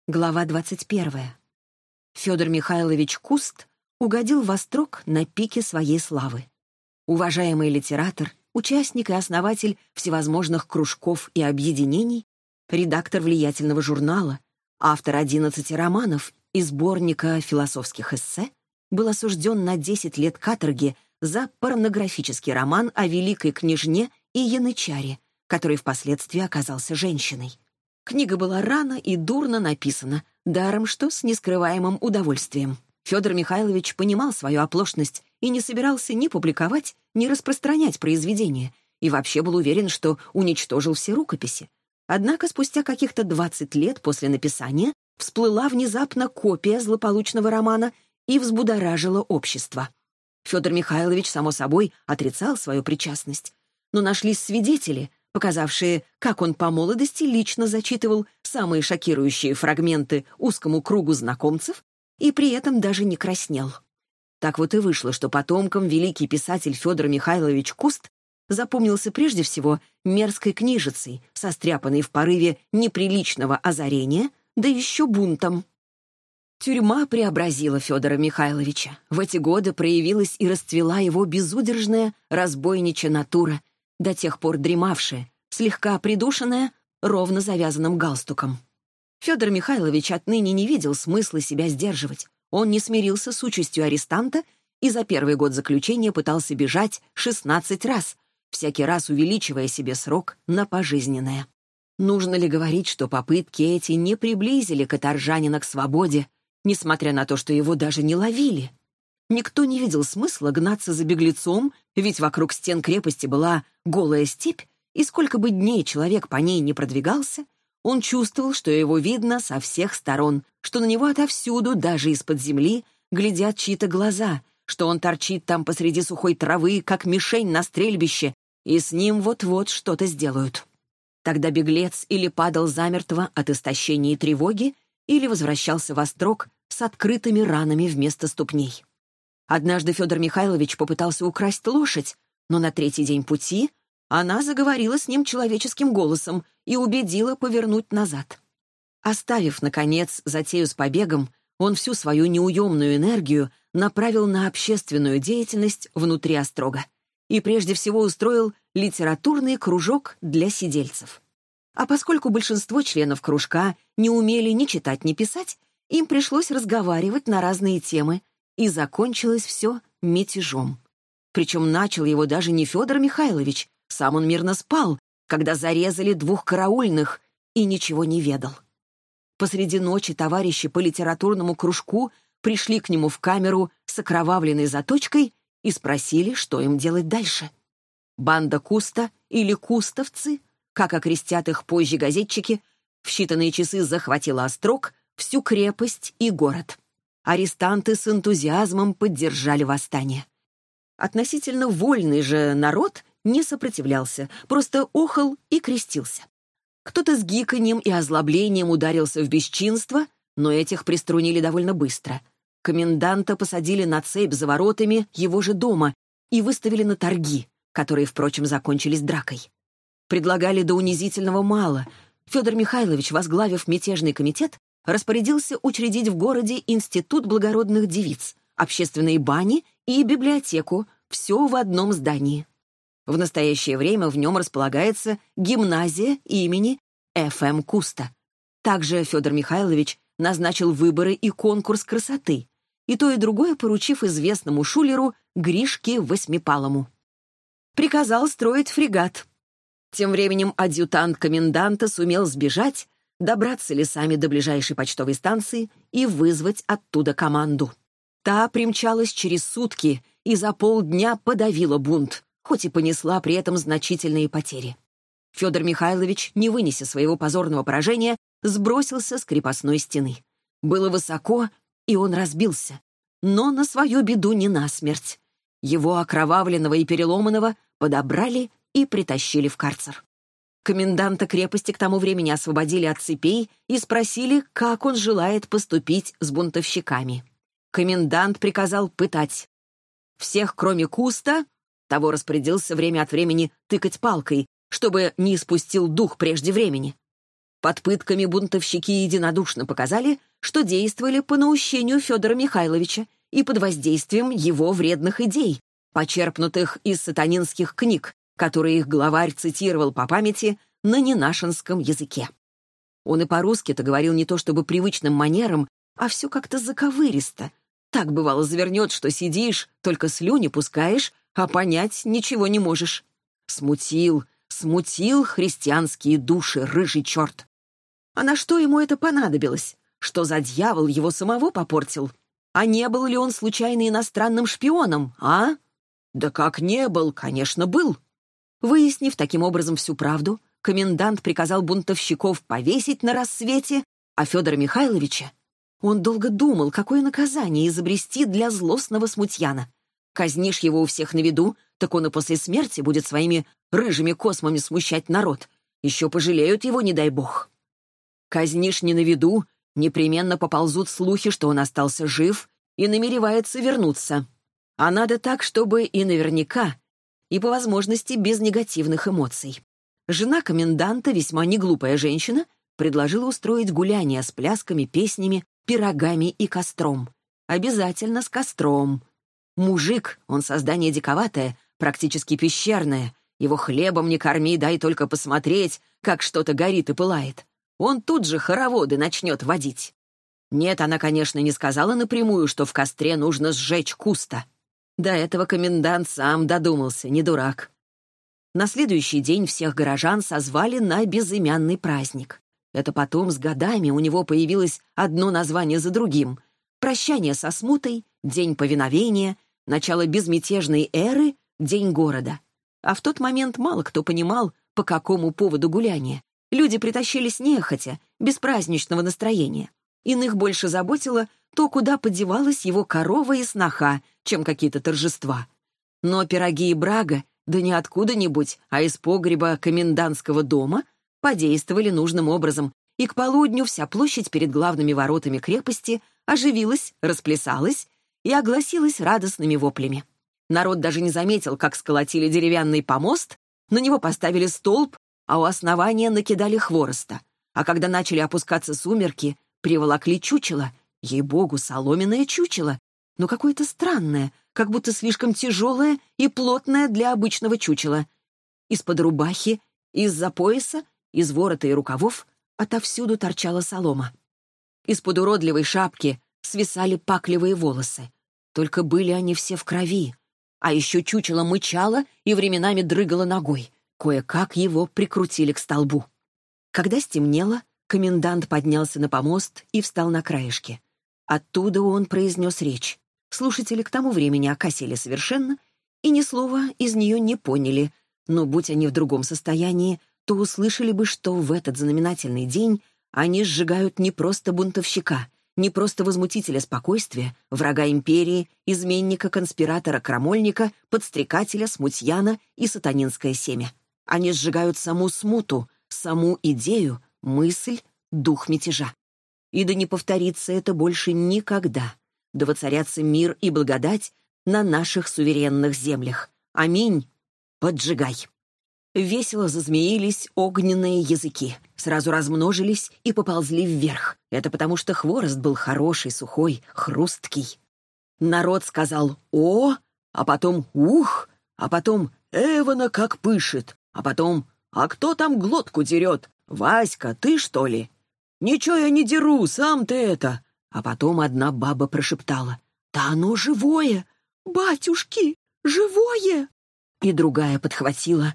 Глава 21. Федор Михайлович Куст угодил в Острог на пике своей славы. Уважаемый литератор, участник и основатель всевозможных кружков и объединений, редактор влиятельного журнала, автор 11 романов и сборника философских эссе, был осужден на 10 лет каторги за порнографический роман о великой княжне и янычаре, который впоследствии оказался женщиной. Книга была рано и дурно написана, даром что с нескрываемым удовольствием. Федор Михайлович понимал свою оплошность и не собирался ни публиковать, ни распространять произведение, и вообще был уверен, что уничтожил все рукописи. Однако спустя каких-то 20 лет после написания всплыла внезапно копия злополучного романа и взбудоражила общество. Федор Михайлович, само собой, отрицал свою причастность, но нашлись свидетели, показавшие, как он по молодости лично зачитывал самые шокирующие фрагменты узкому кругу знакомцев и при этом даже не краснел. Так вот и вышло, что потомкам великий писатель Федор Михайлович Куст запомнился прежде всего мерзкой книжицей, состряпанной в порыве неприличного озарения, да еще бунтом. Тюрьма преобразила Федора Михайловича. В эти годы проявилась и расцвела его безудержная разбойничья натура, до тех пор дремавшая, слегка придушенная, ровно завязанным галстуком. Федор Михайлович отныне не видел смысла себя сдерживать. Он не смирился с участью арестанта и за первый год заключения пытался бежать 16 раз, всякий раз увеличивая себе срок на пожизненное. Нужно ли говорить, что попытки эти не приблизили каторжанина к свободе, несмотря на то, что его даже не ловили? Никто не видел смысла гнаться за беглецом, ведь вокруг стен крепости была голая степь, и сколько бы дней человек по ней не продвигался, он чувствовал, что его видно со всех сторон, что на него отовсюду, даже из-под земли, глядят чьи-то глаза, что он торчит там посреди сухой травы, как мишень на стрельбище, и с ним вот-вот что-то сделают. Тогда беглец или падал замертво от истощения и тревоги, или возвращался в Острог с открытыми ранами вместо ступней. Однажды Федор Михайлович попытался украсть лошадь, но на третий день пути она заговорила с ним человеческим голосом и убедила повернуть назад. Оставив, наконец, затею с побегом, он всю свою неуемную энергию направил на общественную деятельность внутри Острога и прежде всего устроил литературный кружок для сидельцев. А поскольку большинство членов кружка не умели ни читать, ни писать, им пришлось разговаривать на разные темы, и закончилось все мятежом. Причем начал его даже не Федор Михайлович, сам он мирно спал, когда зарезали 2 караульных и ничего не ведал. Посреди ночи товарищи по литературному кружку пришли к нему в камеру с окровавленной заточкой и спросили, что им делать дальше. Банда Куста или кустовцы, как окрестят их позже газетчики, в считанные часы захватила Острог, всю крепость и город. Арестанты с энтузиазмом поддержали восстание. Относительно вольный же народ не сопротивлялся, просто охал и крестился. Кто-то с гиканьем и озлоблением ударился в бесчинство, но этих приструнили довольно быстро. Коменданта посадили на цепь за воротами его же дома и выставили на торги, которые, впрочем, закончились дракой. Предлагали до унизительного мало. Федор Михайлович, возглавив мятежный комитет, распорядился учредить в городе институт благородных девиц, общественные бани и библиотеку, все в одном здании. В настоящее время в нем располагается гимназия имени Ф.М. Куста. Также Федор Михайлович назначил выборы и конкурс красоты, и то и другое поручив известному шулеру Гришке Восьмипалому. Приказал строить фрегат. Тем временем адъютант коменданта сумел сбежать, добраться лесами до ближайшей почтовой станции и вызвать оттуда команду. Та примчалась через сутки и за полдня подавила бунт, хоть и понесла при этом значительные потери. Федор Михайлович, не вынеся своего позорного поражения, сбросился с крепостной стены. Было высоко, и он разбился, но на свою беду не насмерть. Его окровавленного и переломанного подобрали и притащили в карцер. Коменданта крепости к тому времени освободили от цепей и спросили, как он желает поступить с бунтовщиками. Комендант приказал пытать. Всех, кроме Куста, того распорядился время от времени тыкать палкой, чтобы не испустил дух прежде времени. Под пытками бунтовщики единодушно показали, что действовали по наущению Федора Михайловича и под воздействием его вредных идей, почерпнутых из сатанинских книг, которые их главарь цитировал по памяти на ненашенском языке. Он и по-русски-то говорил не то чтобы привычным манером, а все как-то заковыристо. Так, бывало, завернет, что сидишь, только слюни пускаешь, а понять ничего не можешь. Смутил христианские души рыжий черт. А на что ему это понадобилось? Что за дьявол его самого попортил? А не был ли он случайно иностранным шпионом, а? Да как не был, конечно, был. Выяснив таким образом всю правду, комендант приказал бунтовщиков повесить на рассвете, а Федора Михайловича... Он долго думал, какое наказание изобрести для злостного смутьяна. Казнишь его у всех на виду, так он и после смерти будет своими рыжими космами смущать народ. Еще пожалеют его, не дай бог. Казнишь не на виду, непременно поползут слухи, что он остался жив и намеревается вернуться. А надо так, чтобы и наверняка, и по возможности без негативных эмоций. Жена коменданта, весьма неглупая женщина, предложила устроить гуляние с плясками, песнями, пирогами и костром. Обязательно с костром. Мужик, он создание диковатое, практически пещерное. Его хлебом не корми, дай только посмотреть, как что-то горит и пылает. Он тут же хороводы начнет водить. Нет, она, конечно, не сказала напрямую, что в костре нужно сжечь Куста. До этого комендант сам додумался, не дурак. На следующий день всех горожан созвали на безымянный праздник. Это потом с годами у него появилось одно название за другим. Прощание со смутой, день повиновения, начало безмятежной эры, день города. А в тот момент мало кто понимал, по какому поводу гуляние. Люди притащились нехотя, без праздничного настроения. Иных больше заботило то, куда подевалась его корова и сноха, чем какие-то торжества. Но пироги и брага, да не откуда-нибудь, а из погреба комендантского дома, подействовали нужным образом, и к полудню вся площадь перед главными воротами крепости оживилась, расплясалась и огласилась радостными воплями. Народ даже не заметил, как сколотили деревянный помост, на него поставили столб, а у основания накидали хвороста. А когда начали опускаться сумерки, приволокли чучело, ей-богу, соломенное чучело, но какое-то странное, как будто слишком тяжелое и плотное для обычного чучела. Из-под рубахи, из-за пояса, из ворота и рукавов отовсюду торчала солома. Из-под уродливой шапки свисали пакливые волосы. Только были они все в крови. А еще чучело мычало и временами дрыгало ногой. Кое-как его прикрутили к столбу. Когда стемнело, комендант поднялся на помост и встал на краешке. Оттуда он произнес речь. Слушатели к тому времени окосели совершенно и ни слова из нее не поняли, но будь они в другом состоянии, то услышали бы, что в этот знаменательный день они сжигают не просто бунтовщика, не просто возмутителя спокойствия, врага империи, изменника, конспиратора, крамольника, подстрекателя, смутьяна и сатанинское семя. Они сжигают саму смуту, саму идею, мысль, дух мятежа. И да не повторится это больше никогда. Да воцарятся мир и благодать на наших суверенных землях. Аминь. Поджигай. Весело зазмеились огненные языки, сразу размножились и поползли вверх. Это потому, что хворост был хороший, сухой, хрусткий. Народ сказал «О», а потом «Ух», а потом «Эвана как пышет», а потом «А кто там глотку дерет? Васька, ты что ли?» «Ничего я не деру, сам ты это». А потом одна баба прошептала «Да оно живое! Батюшки, живое!» И другая подхватила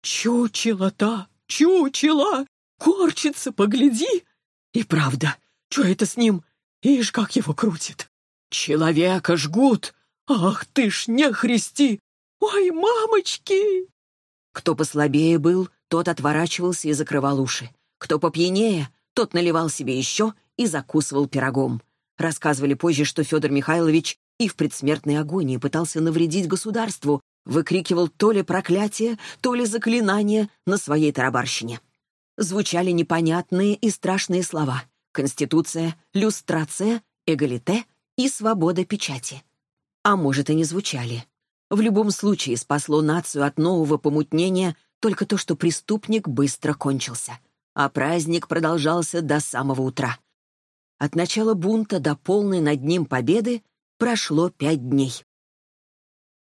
«Чучело-то, чучело! Корчится, погляди!» И правда, что это с ним? Ишь, как его крутит! «Человека жгут! Ах ты ж, не христи! Ой, мамочки!» Кто послабее был, тот отворачивался и закрывал уши. Кто попьянее, тот наливал себе еще и закусывал пирогом. Рассказывали позже, что Федор Михайлович и в предсмертной агонии пытался навредить государству, выкрикивал то ли проклятие, то ли заклинание на своей тарабарщине. Звучали непонятные и страшные слова: конституция, люстрация, эгалите и свобода печати. А может, и не звучали. В любом случае спасло нацию от нового помутнения только то, что преступник быстро кончился. а праздник продолжался до самого утра. От начала бунта до полной над ним победы прошло 5 дней.